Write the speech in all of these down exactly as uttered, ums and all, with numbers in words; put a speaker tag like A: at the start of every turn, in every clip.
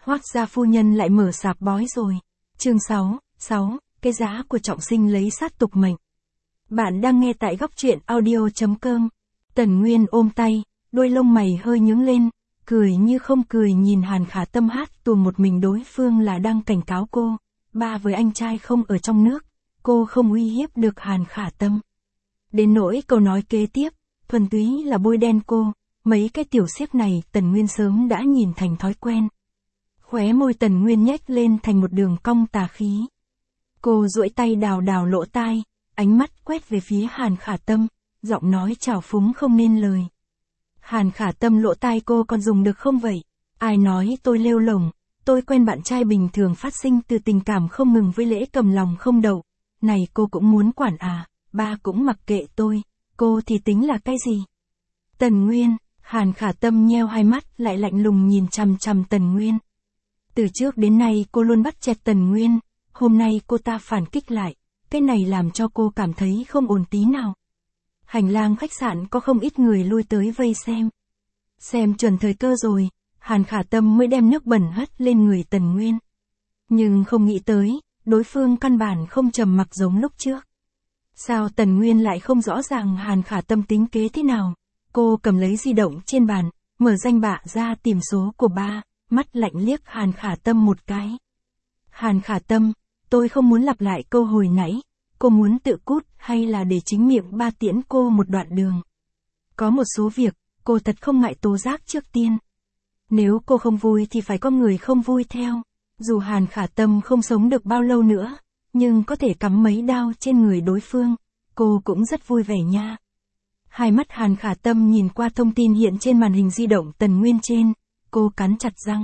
A: Hoác gia phu nhân lại mở sạp bói rồi. Chương sáu, sáu, cái giá của trọng sinh lấy sát tục mệnh. Bạn đang nghe tại góc truyện audio chấm com. Tần Nguyên ôm tay, đôi lông mày hơi nhướng lên, cười như không cười nhìn Hàn Khả Tâm hát tuồng một mình, đối phương là đang cảnh cáo cô, ba với anh trai không ở trong nước, cô không uy hiếp được Hàn Khả Tâm. Đến nỗi câu nói kế tiếp, thuần túy là bôi đen cô, mấy cái tiểu xiếc này Tần Nguyên sớm đã nhìn thành thói quen. Khóe môi Tần Nguyên nhếch lên thành một đường cong tà khí. Cô duỗi tay đào đào lỗ tai, ánh mắt quét về phía Hàn Khả Tâm, giọng nói trào phúng không nên lời. Hàn Khả Tâm lỗ tai cô còn dùng được không vậy? Ai nói tôi lêu lổng, tôi quen bạn trai bình thường phát sinh từ tình cảm không ngừng với lễ cầm lòng không đậu. Này cô cũng muốn quản à, ba cũng mặc kệ tôi, cô thì tính là cái gì? Tần Nguyên, Hàn Khả Tâm nheo hai mắt lại lạnh lùng nhìn chằm chằm Tần Nguyên. Từ trước đến nay cô luôn bắt chẹt Tần Nguyên, hôm nay cô ta phản kích lại, cái này làm cho cô cảm thấy không ổn tí nào. Hành lang khách sạn có không ít người lui tới vây xem. Xem chuẩn thời cơ rồi, Hàn Khả Tâm mới đem nước bẩn hất lên người Tần Nguyên. Nhưng không nghĩ tới, đối phương căn bản không trầm mặc giống lúc trước. Sao Tần Nguyên lại không rõ ràng Hàn Khả Tâm tính kế thế nào? Cô cầm lấy di động trên bàn, mở danh bạ ra tìm số của ba, mắt lạnh liếc Hàn Khả Tâm một cái. Hàn Khả Tâm, tôi không muốn lặp lại câu hồi nãy, cô muốn tự cút hay là để chính miệng ba tiễn cô một đoạn đường? Có một số việc, cô thật không ngại tố giác trước tiên. Nếu cô không vui thì phải có người không vui theo. Dù Hàn Khả Tâm không sống được bao lâu nữa, nhưng có thể cắm mấy đao trên người đối phương, cô cũng rất vui vẻ nha. Hai mắt Hàn Khả Tâm nhìn qua thông tin hiện trên màn hình di động Tần Nguyên trên, cô cắn chặt răng.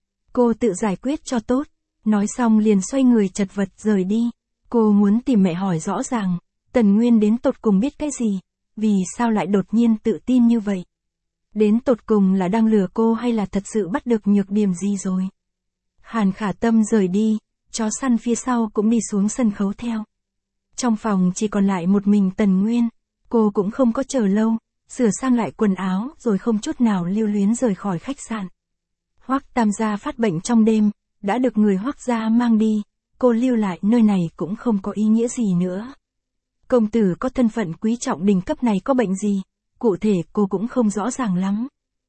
A: Cô tự giải quyết cho tốt, nói xong liền xoay người chật vật rời đi. Cô muốn tìm mẹ hỏi rõ ràng, Tần Nguyên đến tột cùng biết cái gì, vì sao lại đột nhiên tự tin như vậy. Đến tột cùng là đang lừa cô hay là thật sự bắt được nhược điểm gì rồi. Hàn Khả Tâm rời đi, chó săn phía sau cũng đi xuống sân khấu theo. Trong phòng chỉ còn lại một mình Tần Nguyên, cô cũng không có chờ lâu, sửa sang lại quần áo rồi không chút nào lưu luyến rời khỏi khách sạn. Hoác Tam gia phát bệnh trong đêm, đã được người Hoác gia mang đi, cô lưu lại nơi này cũng không có ý nghĩa gì nữa. Công tử có thân phận quý trọng đỉnh cấp này có bệnh gì, cụ thể cô cũng không rõ ràng lắm.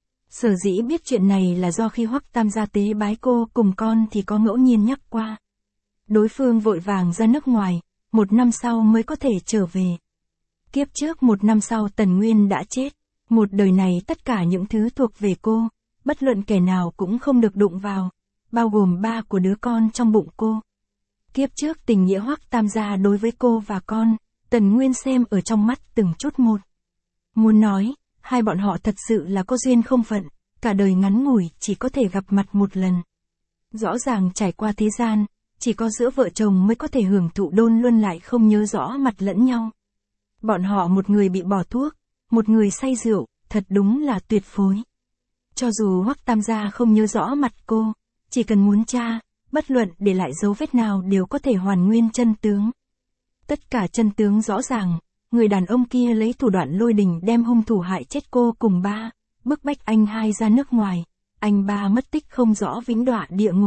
A: Sở dĩ biết chuyện này là do khi Hoác Tam gia tế bái cô cùng con thì có ngẫu nhiên nhắc qua. Đối phương vội vàng ra nước ngoài, một năm sau mới có thể trở về. Kiếp trước một năm sau Tần Nguyên đã chết, một đời này tất cả những thứ thuộc về cô, bất luận kẻ nào cũng không được đụng vào, bao gồm ba của đứa con trong bụng cô. Kiếp trước tình nghĩa Hoác Tam gia đối với cô và con, Tần Nguyên xem ở trong mắt từng chút một. Muốn nói, hai bọn họ thật sự là có duyên không phận, cả đời ngắn ngủi chỉ có thể gặp mặt một lần. Rõ ràng trải qua thế gian, chỉ có giữa vợ chồng mới có thể hưởng thụ đôn luôn lại không nhớ rõ mặt lẫn nhau. Bọn họ một người bị bỏ thuốc, một người say rượu, thật đúng là tuyệt phối. Cho dù Hoác Tam gia không nhớ rõ mặt cô, chỉ cần muốn tra, bất luận để lại dấu vết nào đều có thể hoàn nguyên chân tướng. Tất cả chân tướng rõ ràng, người đàn ông kia lấy thủ đoạn lôi đình đem hung thủ hại chết cô cùng ba, bức bách anh hai ra nước ngoài, anh ba mất tích không rõ vĩnh đọa địa ngục.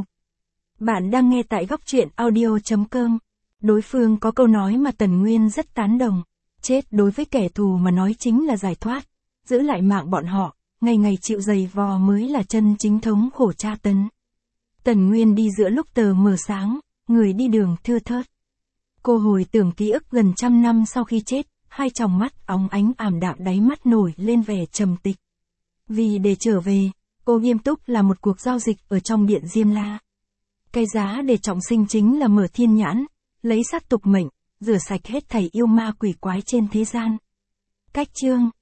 A: Bạn đang nghe tại góc truyện audio chấm com. Đối phương có câu nói mà Tần Nguyên rất tán đồng, chết đối với kẻ thù mà nói chính là giải thoát, giữ lại mạng bọn họ, ngày ngày chịu giày vò mới là chân chính thống khổ tra tấn. Tần Nguyên đi giữa lúc tờ mờ sáng, người đi đường thưa thớt. Cô hồi tưởng ký ức gần trăm năm sau khi chết, hai tròng mắt óng ánh ảm đạm, đáy mắt nổi lên vẻ trầm tịch. Vì để trở về, cô nghiêm túc làm một cuộc giao dịch ở trong điện Diêm La. Cái giá để trọng sinh chính là mở thiên nhãn, lấy sát tục mệnh, rửa sạch hết thảy yêu ma quỷ quái trên thế gian. Cách chương